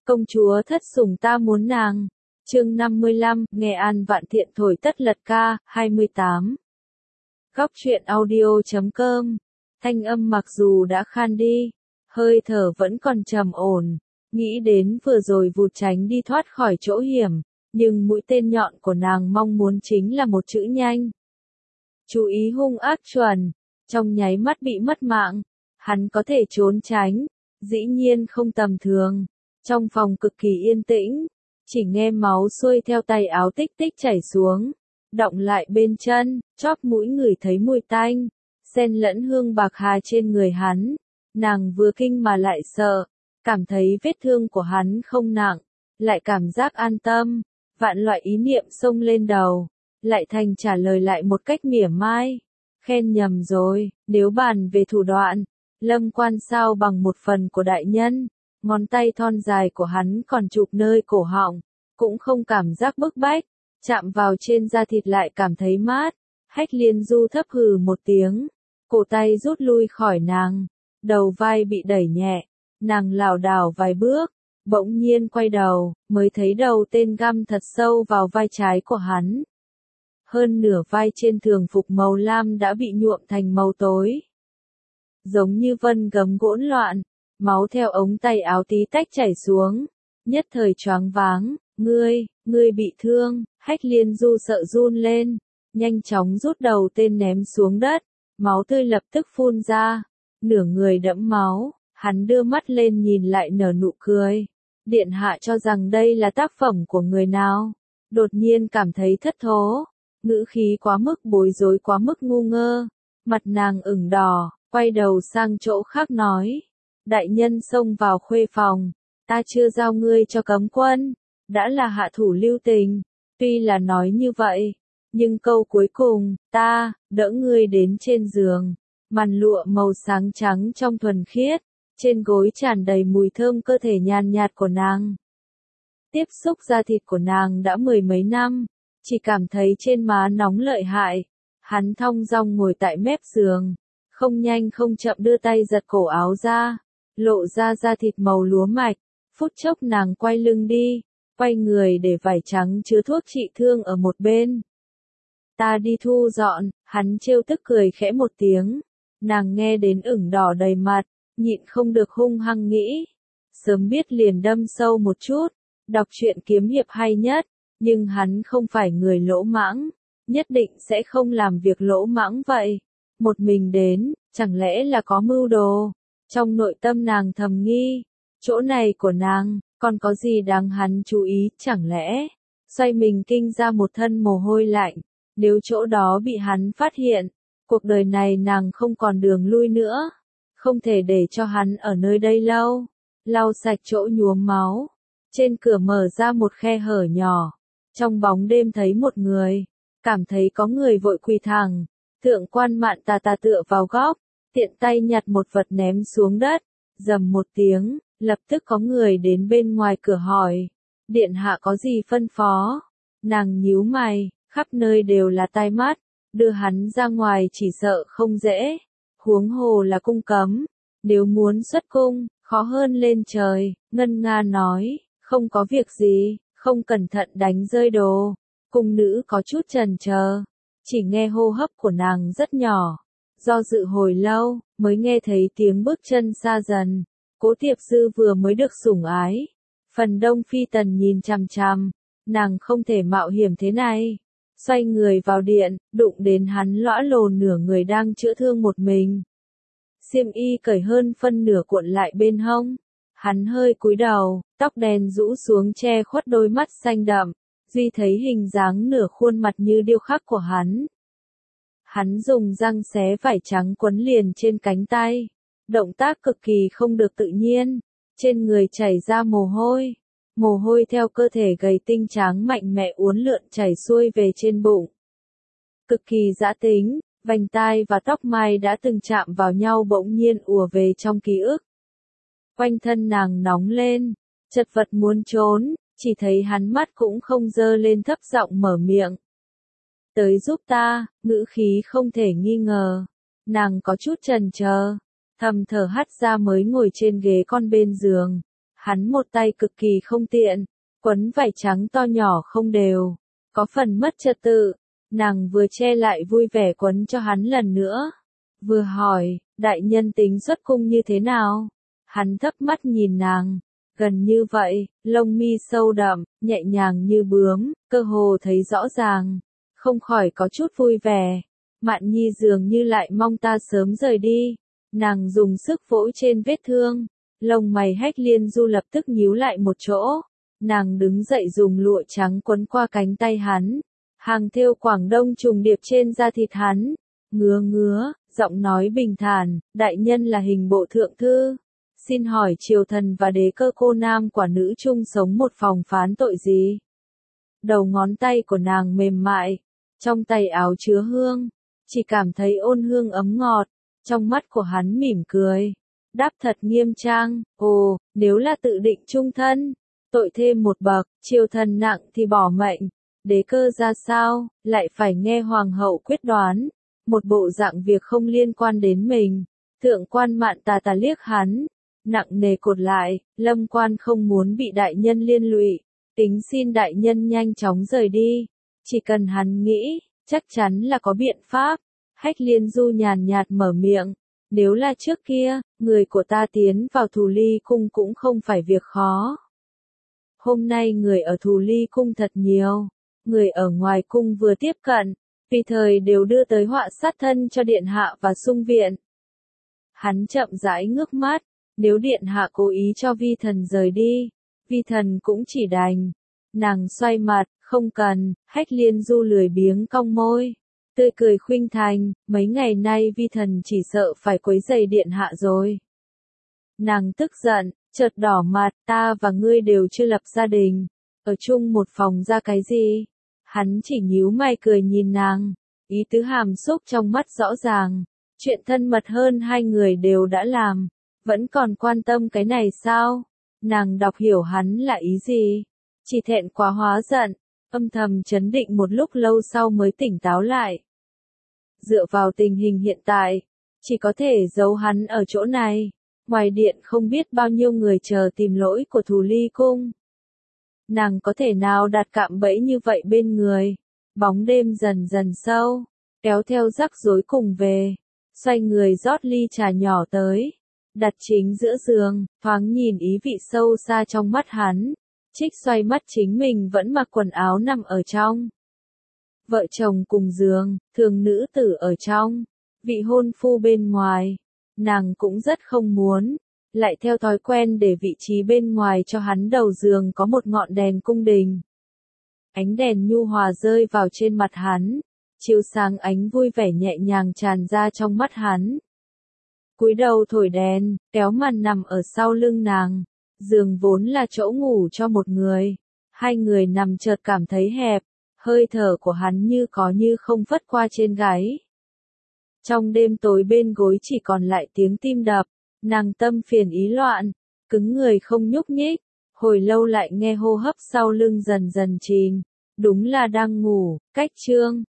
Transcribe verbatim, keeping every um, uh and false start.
Công chúa thất sủng ta muốn nàng. Chương năm mươi lăm, Nghe An Vạn Thiện thổi tất lật ca, hai mươi tám. Góc truyện audio chấm com. Thanh âm mặc dù đã khan đi, hơi thở vẫn còn trầm ổn, nghĩ đến vừa rồi vụt tránh đi thoát khỏi chỗ hiểm, nhưng mũi tên nhọn của nàng mong muốn chính là một chữ nhanh. Chú ý hung ác chuẩn, trong nháy mắt bị mất mạng, hắn có thể trốn tránh, dĩ nhiên không tầm thường. Trong phòng cực kỳ yên tĩnh, chỉ nghe máu xuôi theo tay áo tích tích chảy xuống, đọng lại bên chân, chóp mũi ngửi thấy mùi tanh, xen lẫn hương bạc hà trên người hắn. Nàng vừa kinh mà lại sợ, cảm thấy vết thương của hắn không nặng, lại cảm giác an tâm, vạn loại ý niệm xông lên đầu, lại thành trả lời lại một cách mỉa mai. Khen nhầm rồi, nếu bàn về thủ đoạn, Lâm Quan sao bằng một phần của đại nhân. Ngón tay thon dài của hắn còn chụp nơi cổ họng, cũng không cảm giác bức bách, chạm vào trên da thịt lại cảm thấy mát. Hách Liên Du thấp hừ một tiếng, cổ tay rút lui khỏi nàng, đầu vai bị đẩy nhẹ, nàng lảo đảo vài bước, bỗng nhiên quay đầu, mới thấy đầu tên găm thật sâu vào vai trái của hắn. Hơn nửa vai trên thường phục màu lam đã bị nhuộm thành màu tối, giống như vân gấm hỗn loạn. Máu theo ống tay áo tí tách chảy xuống, nhất thời choáng váng. Ngươi, ngươi bị thương. Hách Liên Du sợ run lên, nhanh chóng rút đầu tên ném xuống đất, máu tươi lập tức phun ra, nửa người đẫm máu. Hắn đưa mắt lên nhìn lại nở nụ cười. Điện hạ cho rằng đây là tác phẩm của người nào? Đột nhiên cảm thấy thất thố, ngữ khí quá mức bối rối, quá mức ngu ngơ. Mặt nàng ửng đỏ, quay đầu sang chỗ khác nói. Đại nhân xông vào khuê phòng, ta chưa giao ngươi cho cấm quân, đã là hạ thủ lưu tình. Tuy là nói như vậy, nhưng câu cuối cùng, ta, đỡ ngươi đến trên giường, màn lụa màu sáng trắng trong thuần khiết, trên gối tràn đầy mùi thơm cơ thể nhàn nhạt của nàng. Tiếp xúc da thịt của nàng đã mười mấy năm, chỉ cảm thấy trên má nóng lợi hại. Hắn thong dong ngồi tại mép giường, không nhanh không chậm đưa tay giật cổ áo ra, lộ ra da thịt màu lúa mạch. Phút chốc nàng quay lưng đi, quay người để vải trắng chứa thuốc trị thương ở một bên. Ta đi thu dọn. Hắn trêu tức cười khẽ một tiếng. Nàng nghe đến ửng đỏ đầy mặt, nhịn không được hung hăng nghĩ. Sớm biết liền đâm sâu một chút, đọc truyện kiếm hiệp hay nhất, nhưng hắn không phải người lỗ mãng, nhất định sẽ không làm việc lỗ mãng vậy. Một mình đến, chẳng lẽ là có mưu đồ? Trong nội tâm nàng thầm nghi, chỗ này của nàng, còn có gì đáng hắn chú ý, chẳng lẽ, xoay mình kinh ra một thân mồ hôi lạnh, nếu chỗ đó bị hắn phát hiện, cuộc đời này nàng không còn đường lui nữa, không thể để cho hắn ở nơi đây lâu. Lau sạch chỗ nhuốm máu, trên cửa mở ra một khe hở nhỏ, trong bóng đêm thấy một người, cảm thấy có người vội quỳ thẳng, Thượng Quan Mạn tà tà tựa vào góc, tiện tay nhặt một vật ném xuống đất, rầm một tiếng, lập tức có người đến bên ngoài cửa hỏi, điện hạ có gì phân phó? Nàng nhíu mày, khắp nơi đều là tai mắt, đưa hắn ra ngoài chỉ sợ không dễ, huống hồ là cung cấm, nếu muốn xuất cung, khó hơn lên trời. Ngân Nga nói, không có việc gì, không cẩn thận đánh rơi đồ. Cung nữ có chút chần chờ, chỉ nghe hô hấp của nàng rất nhỏ. Do dự hồi lâu, mới nghe thấy tiếng bước chân xa dần. Cố Tiệp Dư vừa mới được sủng ái. Phần Đông Phi Tần nhìn chằm chằm, nàng không thể mạo hiểm thế này. Xoay người vào điện, đụng đến hắn lõa lồ nửa người đang chữa thương một mình. Xiêm y cởi hơn phân nửa cuộn lại bên hông. Hắn hơi cúi đầu, tóc đen rũ xuống che khuất đôi mắt xanh đậm, duy thấy hình dáng nửa khuôn mặt như điêu khắc của hắn. Hắn dùng răng xé vải trắng quấn liền trên cánh tay, động tác cực kỳ không được tự nhiên, trên người chảy ra mồ hôi, mồ hôi theo cơ thể gầy tinh tráng mạnh mẽ uốn lượn chảy xuôi về trên bụng. Cực kỳ dã tính, vành tai và tóc mai đã từng chạm vào nhau bỗng nhiên ùa về trong ký ức. Quanh thân nàng nóng lên, chật vật muốn trốn, chỉ thấy hắn mắt cũng không dơ lên thấp giọng mở miệng. Tới giúp ta, ngữ khí không thể nghi ngờ. Nàng có chút chần chờ, thầm thở hắt ra mới ngồi trên ghế con bên giường. Hắn một tay cực kỳ không tiện, quấn vải trắng to nhỏ không đều, có phần mất trật tự. Nàng vừa che lại vui vẻ quấn cho hắn lần nữa, vừa hỏi, đại nhân tính xuất cung như thế nào? Hắn thấp mắt nhìn nàng, gần như vậy, lông mi sâu đậm, nhẹ nhàng như bướm, cơ hồ thấy rõ ràng, không khỏi có chút vui vẻ. Mạn Nhi dường như lại mong ta sớm rời đi. Nàng dùng sức vỗ trên vết thương, lông mày Hách Liên Du lập tức nhíu lại một chỗ. Nàng đứng dậy dùng lụa trắng quấn qua cánh tay hắn, hàng thêu Quảng Đông trùng điệp trên da thịt hắn, ngứa ngứa, giọng nói bình thản, đại nhân là hình bộ thượng thư. Xin hỏi triều thần và đế cơ cô nam quả nữ chung sống một phòng phán tội gì? Đầu ngón tay của nàng mềm mại, trong tay áo chứa hương, chỉ cảm thấy ôn hương ấm ngọt, trong mắt của hắn mỉm cười, đáp thật nghiêm trang, ồ, nếu là tự định chung thân, tội thêm một bậc, triều thần nặng thì bỏ mệnh, đế cơ ra sao, lại phải nghe hoàng hậu quyết đoán, một bộ dạng việc không liên quan đến mình. Thượng quan Mạn tà tà liếc hắn, nặng nề cột lại, Lâm quan không muốn bị đại nhân liên lụy, tính xin đại nhân nhanh chóng rời đi, chỉ cần hắn nghĩ, chắc chắn là có biện pháp. Hách Liên Du nhàn nhạt mở miệng, nếu là trước kia, người của ta tiến vào Thù Ly cung cũng không phải việc khó. Hôm nay người ở Thù Ly cung thật nhiều, người ở ngoài cung vừa tiếp cận, tùy thời đều đưa tới họa sát thân cho điện hạ và sung viện. Hắn chậm rãi ngước mắt, nếu điện hạ cố ý cho vi thần rời đi, vi thần cũng chỉ đành. Nàng xoay mặt, không cần. Hách Liên Du lười biếng cong môi, tươi cười khuynh thành, mấy ngày nay vi thần chỉ sợ phải quấy rầy điện hạ rồi. Nàng tức giận, chợt đỏ mặt, ta và ngươi đều chưa lập gia đình, ở chung một phòng ra cái gì? Hắn chỉ nhíu mày cười nhìn nàng, ý tứ hàm xúc trong mắt rõ ràng, chuyện thân mật hơn hai người đều đã làm, vẫn còn quan tâm cái này sao? Nàng đọc hiểu hắn là ý gì, chỉ thẹn quá hóa giận, âm thầm chấn định một lúc lâu sau mới tỉnh táo lại. Dựa vào tình hình hiện tại, chỉ có thể giấu hắn ở chỗ này, ngoài điện không biết bao nhiêu người chờ tìm lỗi của Thù Ly cung. Nàng có thể nào đặt cạm bẫy như vậy bên người? Bóng đêm dần dần sâu, kéo theo rắc rối cùng về, xoay người rót ly trà nhỏ tới, đặt chính giữa giường, thoáng nhìn ý vị sâu xa trong mắt hắn, Trích xoay mắt chính mình vẫn mặc quần áo nằm ở trong. Vợ chồng cùng giường, thường nữ tử ở trong, vị hôn phu bên ngoài, nàng cũng rất không muốn, lại theo thói quen để vị trí bên ngoài cho hắn đầu giường có một ngọn đèn cung đình. Ánh đèn nhu hòa rơi vào trên mặt hắn, chiếu sáng ánh vui vẻ nhẹ nhàng tràn ra trong mắt hắn. Cúi đầu thổi đèn, kéo màn nằm ở sau lưng nàng, giường vốn là chỗ ngủ cho một người, hai người nằm chợt cảm thấy hẹp, hơi thở của hắn như có như không phất qua trên gáy. Trong đêm tối bên gối chỉ còn lại tiếng tim đập, nàng tâm phiền ý loạn, cứng người không nhúc nhích, hồi lâu lại nghe hô hấp sau lưng dần dần chìm, đúng là đang ngủ. Cách chương